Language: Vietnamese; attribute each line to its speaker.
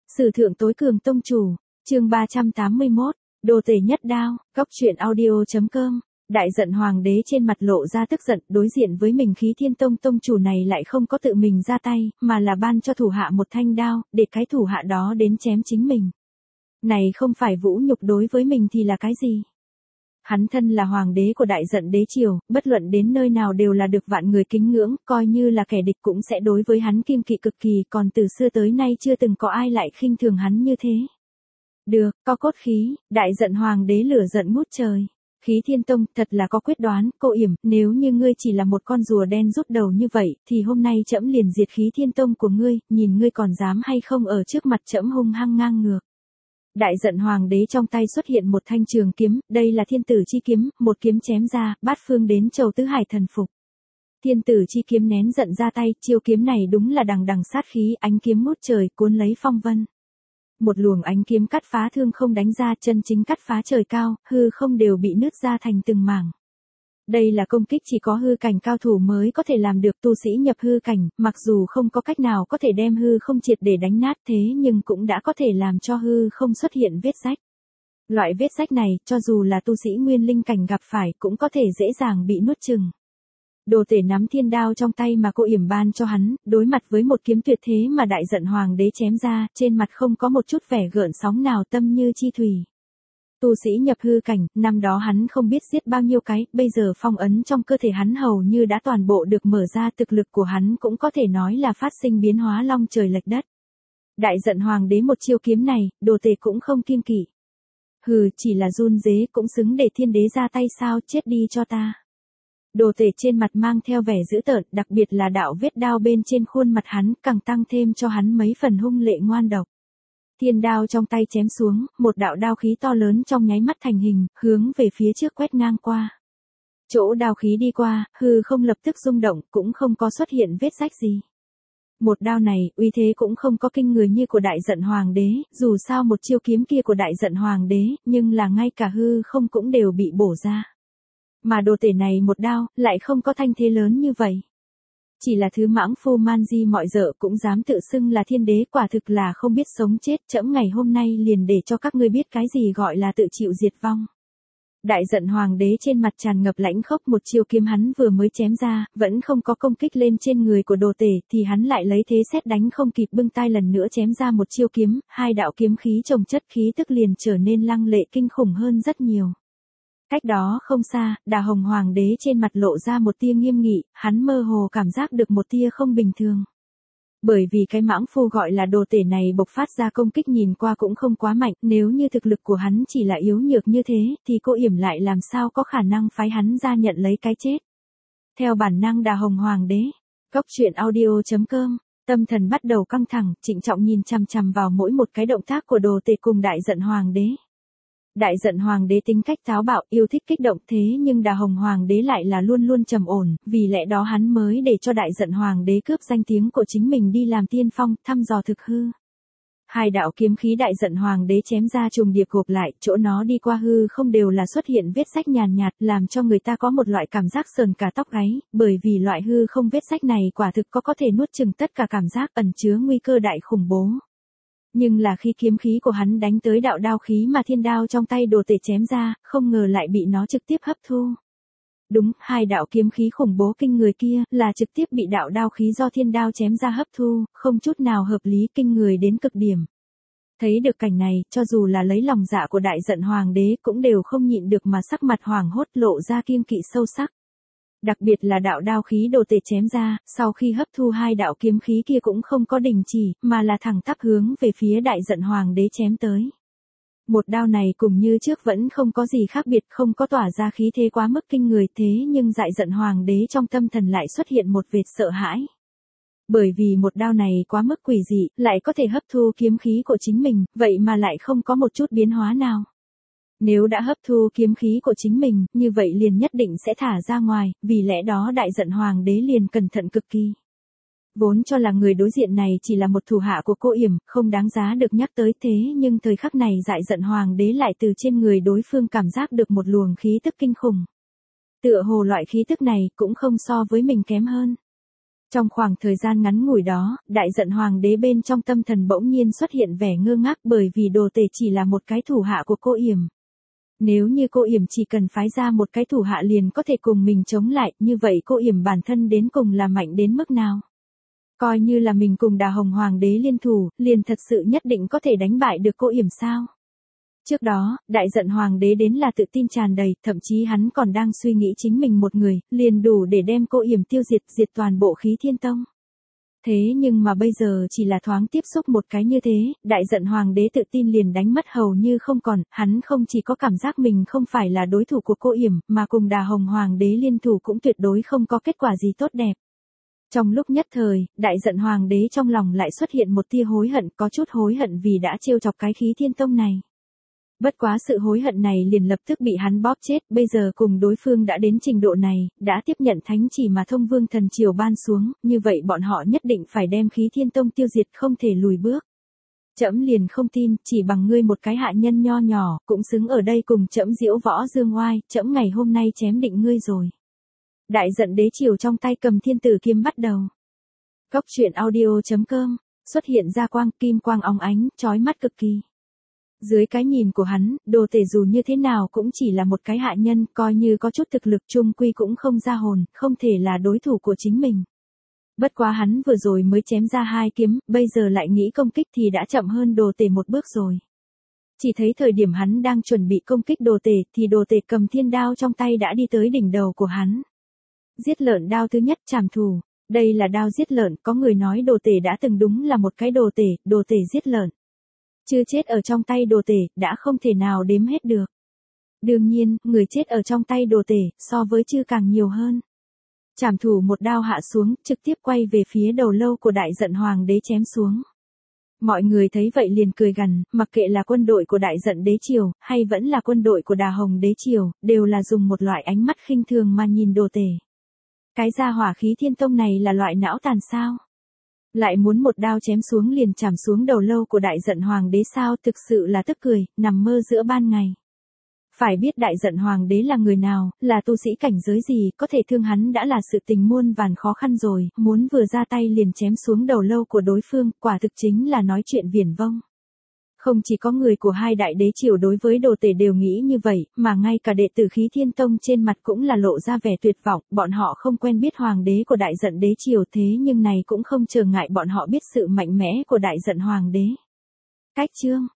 Speaker 1: Sử thượng tối cường tông chủ, chương 381, đồ tể nhất đao, góc truyện audio.com. Đại giận hoàng đế trên mặt lộ ra tức giận, đối diện với mình Khí Thiên Tông tông chủ này lại không có tự mình ra tay, mà là ban cho thủ hạ một thanh đao, để cái thủ hạ đó đến chém chính mình. Này không phải vũ nhục đối với mình thì là cái gì? Hắn thân là hoàng đế của đại giận đế triều, bất luận đến nơi nào đều là được vạn người kính ngưỡng, coi như là kẻ địch cũng sẽ đối với hắn kiêng kỵ cực kỳ, còn từ xưa tới nay chưa từng có ai lại khinh thường hắn như thế. Được, có cốt khí, đại giận hoàng đế lửa giận ngút trời. Khí Thiên Tông thật là có quyết đoán, Cô Yểm, nếu như ngươi chỉ là một con rùa đen rút đầu như vậy, thì hôm nay trẫm liền diệt Khí Thiên Tông của ngươi, nhìn ngươi còn dám hay không ở trước mặt trẫm hung hăng ngang ngược. Đại giận hoàng đế trong tay xuất hiện một thanh trường kiếm, đây là thiên tử chi kiếm, một kiếm chém ra, bát phương đến châu tứ hải thần phục. Thiên tử chi kiếm nén giận ra tay, chiêu kiếm này đúng là đằng đằng sát khí, ánh kiếm ngút trời, cuốn lấy phong vân. Một luồng ánh kiếm cắt phá thương không đánh ra, chân chính cắt phá trời cao, hư không đều bị nứt ra thành từng mảng. Đây là công kích chỉ có hư cảnh cao thủ mới có thể làm được, tu sĩ nhập hư cảnh, mặc dù không có cách nào có thể đem hư không triệt để đánh nát thế nhưng cũng đã có thể làm cho hư không xuất hiện vết rách. Loại vết rách này, cho dù là tu sĩ nguyên linh cảnh gặp phải cũng có thể dễ dàng bị nuốt chửng. Đồ tể nắm thiên đao trong tay mà Cô Yểm ban cho hắn, đối mặt với một kiếm tuyệt thế mà đại giận hoàng đế chém ra, trên mặt không có một chút vẻ gợn sóng nào, tâm như chi thủy. Tu sĩ nhập hư cảnh, năm đó hắn không biết giết bao nhiêu cái, bây giờ phong ấn trong cơ thể hắn hầu như đã toàn bộ được mở ra, thực lực của hắn cũng có thể nói là phát sinh biến hóa long trời lệch đất. Đại giận hoàng đế một chiêu kiếm này, đồ tể cũng không kiêng kỵ. Hừ, chỉ là run rế cũng xứng để thiên đế ra tay sao, chết đi cho ta. Đồ tể trên mặt mang theo vẻ dữ tợn, đặc biệt là đạo vết đao bên trên khuôn mặt hắn, càng tăng thêm cho hắn mấy phần hung lệ ngoan độc. Thiên đao trong tay chém xuống, một đạo đao khí to lớn trong nháy mắt thành hình, hướng về phía trước quét ngang qua. Chỗ đao khí đi qua, hư không lập tức rung động, cũng không có xuất hiện vết rách gì. Một đao này, uy thế cũng không có kinh người như của đại giận hoàng đế, dù sao một chiêu kiếm kia của đại giận hoàng đế, nhưng là ngay cả hư không cũng đều bị bổ ra. Mà đồ tể này một đao, lại không có thanh thế lớn như vậy. Chỉ là thứ mãng phu man di mọi dợ cũng dám tự xưng là thiên đế, quả thực là không biết sống chết, trẫm ngày hôm nay liền để cho các ngươi biết cái gì gọi là tự chịu diệt vong. Đại giận hoàng đế trên mặt tràn ngập lãnh khốc, một chiêu kiếm hắn vừa mới chém ra, vẫn không có công kích lên trên người của đồ tể, thì hắn lại lấy thế sét đánh không kịp bưng tay lần nữa chém ra một chiêu kiếm, hai đạo kiếm khí chồng chất, khí tức liền trở nên lăng lệ kinh khủng hơn rất nhiều. Cách đó không xa, Đà Hồng hoàng đế trên mặt lộ ra một tia nghiêm nghị, hắn mơ hồ cảm giác được một tia không bình thường. Bởi vì cái mãng phu gọi là đồ tể này bộc phát ra công kích nhìn qua cũng không quá mạnh, nếu như thực lực của hắn chỉ là yếu nhược như thế, thì Cô Yểm lại làm sao có khả năng phái hắn ra nhận lấy cái chết. Theo bản năng Đà Hồng hoàng đế, góc truyện audio.com, tâm thần bắt đầu căng thẳng, trịnh trọng nhìn chằm chằm vào mỗi một cái động tác của đồ tể cùng đại giận hoàng đế. Đại giận hoàng đế tính cách táo bạo, yêu thích kích động, thế nhưng Đà Hồng hoàng đế lại là luôn luôn trầm ổn, vì lẽ đó hắn mới để cho đại giận hoàng đế cướp danh tiếng của chính mình đi làm tiên phong, thăm dò thực hư. Hai đạo kiếm khí đại giận hoàng đế chém ra trùng điệp gộp lại, chỗ nó đi qua hư không đều là xuất hiện vết rách nhàn nhạt, làm cho người ta có một loại cảm giác sờn cả tóc gáy, bởi vì loại hư không vết rách này quả thực có thể nuốt chửng tất cả cảm giác, ẩn chứa nguy cơ đại khủng bố. Nhưng là khi kiếm khí của hắn đánh tới đạo đao khí mà thiên đao trong tay đồ tể chém ra, không ngờ lại bị nó trực tiếp hấp thu. Đúng, hai đạo kiếm khí khủng bố kinh người kia, là trực tiếp bị đạo đao khí do thiên đao chém ra hấp thu, không chút nào hợp lý, kinh người đến cực điểm. Thấy được cảnh này, cho dù là lấy lòng dạ của đại giận hoàng đế cũng đều không nhịn được mà sắc mặt hoàng hốt, lộ ra kiêng kỵ sâu sắc. Đặc biệt là đạo đao khí đồ tể chém ra, sau khi hấp thu hai đạo kiếm khí kia cũng không có đình chỉ, mà là thẳng tắp hướng về phía đại giận hoàng đế chém tới. Một đao này cùng như trước vẫn không có gì khác biệt, không có tỏa ra khí thế quá mức kinh người, thế nhưng đại giận hoàng đế trong tâm thần lại xuất hiện một vệt sợ hãi. Bởi vì một đao này quá mức quỷ dị, lại có thể hấp thu kiếm khí của chính mình, vậy mà lại không có một chút biến hóa nào. Nếu đã hấp thu kiếm khí của chính mình, như vậy liền nhất định sẽ thả ra ngoài, vì lẽ đó đại giận hoàng đế liền cẩn thận cực kỳ. Vốn cho là người đối diện này chỉ là một thủ hạ của Cô Yểm, không đáng giá được nhắc tới, thế nhưng thời khắc này đại giận hoàng đế lại từ trên người đối phương cảm giác được một luồng khí tức kinh khủng. Tựa hồ loại khí tức này cũng không so với mình kém hơn. Trong khoảng thời gian ngắn ngủi đó, đại giận hoàng đế bên trong tâm thần bỗng nhiên xuất hiện vẻ ngơ ngác bởi vì Đồ Tể chỉ là một cái thủ hạ của cô Yểm. Nếu như cô Yểm chỉ cần phái ra một cái thủ hạ liền có thể cùng mình chống lại, như vậy cô Yểm bản thân đến cùng là mạnh đến mức nào? Coi như là mình cùng Đà Hồng Hoàng đế liên thủ, liền thật sự nhất định có thể đánh bại được cô Yểm sao? Trước đó, đại giận hoàng đế đến là tự tin tràn đầy, thậm chí hắn còn đang suy nghĩ chính mình một người, liền đủ để đem cô Yểm tiêu diệt toàn bộ Khí Thiên Tông. Thế nhưng mà bây giờ chỉ là thoáng tiếp xúc một cái như thế, đại giận hoàng đế tự tin liền đánh mất hầu như không còn, hắn không chỉ có cảm giác mình không phải là đối thủ của cô Yểm, mà cùng Đà Hồng Hoàng đế liên thủ cũng tuyệt đối không có kết quả gì tốt đẹp. Trong lúc nhất thời, đại giận hoàng đế trong lòng lại xuất hiện một tia hối hận, có chút hối hận vì đã trêu chọc cái Khí Thiên Tông này. Bất quá sự hối hận này liền lập tức bị hắn bóp chết, bây giờ cùng đối phương đã đến trình độ này, đã tiếp nhận thánh chỉ mà Thông Vương thần triều ban xuống, như vậy bọn họ nhất định phải đem Khí Thiên Tông tiêu diệt không thể lùi bước. Trẫm liền không tin, chỉ bằng ngươi một cái hạ nhân nho nhỏ, cũng xứng ở đây cùng trẫm diễu võ dương oai, trẫm ngày hôm nay chém định ngươi rồi. Đại giận đế triều trong tay cầm thiên tử kiếm bắt đầu. Cốc truyện audio.com, xuất hiện ra quang kim quang óng ánh, chói mắt cực kỳ. Dưới cái nhìn của hắn, Đồ Tể dù như thế nào cũng chỉ là một cái hạ nhân, coi như có chút thực lực chung quy cũng không ra hồn, không thể là đối thủ của chính mình. Bất quá hắn vừa rồi mới chém ra 2 kiếm, bây giờ lại nghĩ công kích thì đã chậm hơn Đồ Tể một bước rồi. Chỉ thấy thời điểm hắn đang chuẩn bị công kích Đồ Tể thì Đồ Tể cầm thiên đao trong tay đã đi tới đỉnh đầu của hắn. Giết lợn đao thứ nhất trảm thủ, đây là đao giết lợn, có người nói Đồ Tể đã từng đúng là một cái Đồ Tể giết lợn. Chưa chết ở trong tay Đồ Tể, đã không thể nào đếm hết được. Đương nhiên, người chết ở trong tay Đồ Tể, so với chư càng nhiều hơn. Trảm thủ một đao hạ xuống, trực tiếp quay về phía đầu lâu của đại giận hoàng đế chém xuống. Mọi người thấy vậy liền cười gằn, mặc kệ là quân đội của đại giận đế triều, hay vẫn là quân đội của Đà Hồng đế triều, đều là dùng một loại ánh mắt khinh thường mà nhìn Đồ Tể. Cái gia hỏa Khí Thiên Tông này là loại não tàn sao? Lại muốn một đao chém xuống liền chạm xuống đầu lâu của đại giận hoàng đế sao, thực sự là tức cười, nằm mơ giữa ban ngày. Phải biết đại giận hoàng đế là người nào, là tu sĩ cảnh giới gì, có thể thương hắn đã là sự tình muôn vàn khó khăn rồi, muốn vừa ra tay liền chém xuống đầu lâu của đối phương, quả thực chính là nói chuyện viển vông. Không chỉ có người của hai đại đế triều đối với Đồ Tể đều nghĩ như vậy, mà ngay cả đệ tử Khí Thiên Tông trên mặt cũng là lộ ra vẻ tuyệt vọng, bọn họ không quen biết hoàng đế của đại giận đế triều thế nhưng này cũng không trở ngại bọn họ biết sự mạnh mẽ của đại giận hoàng đế. Cách chương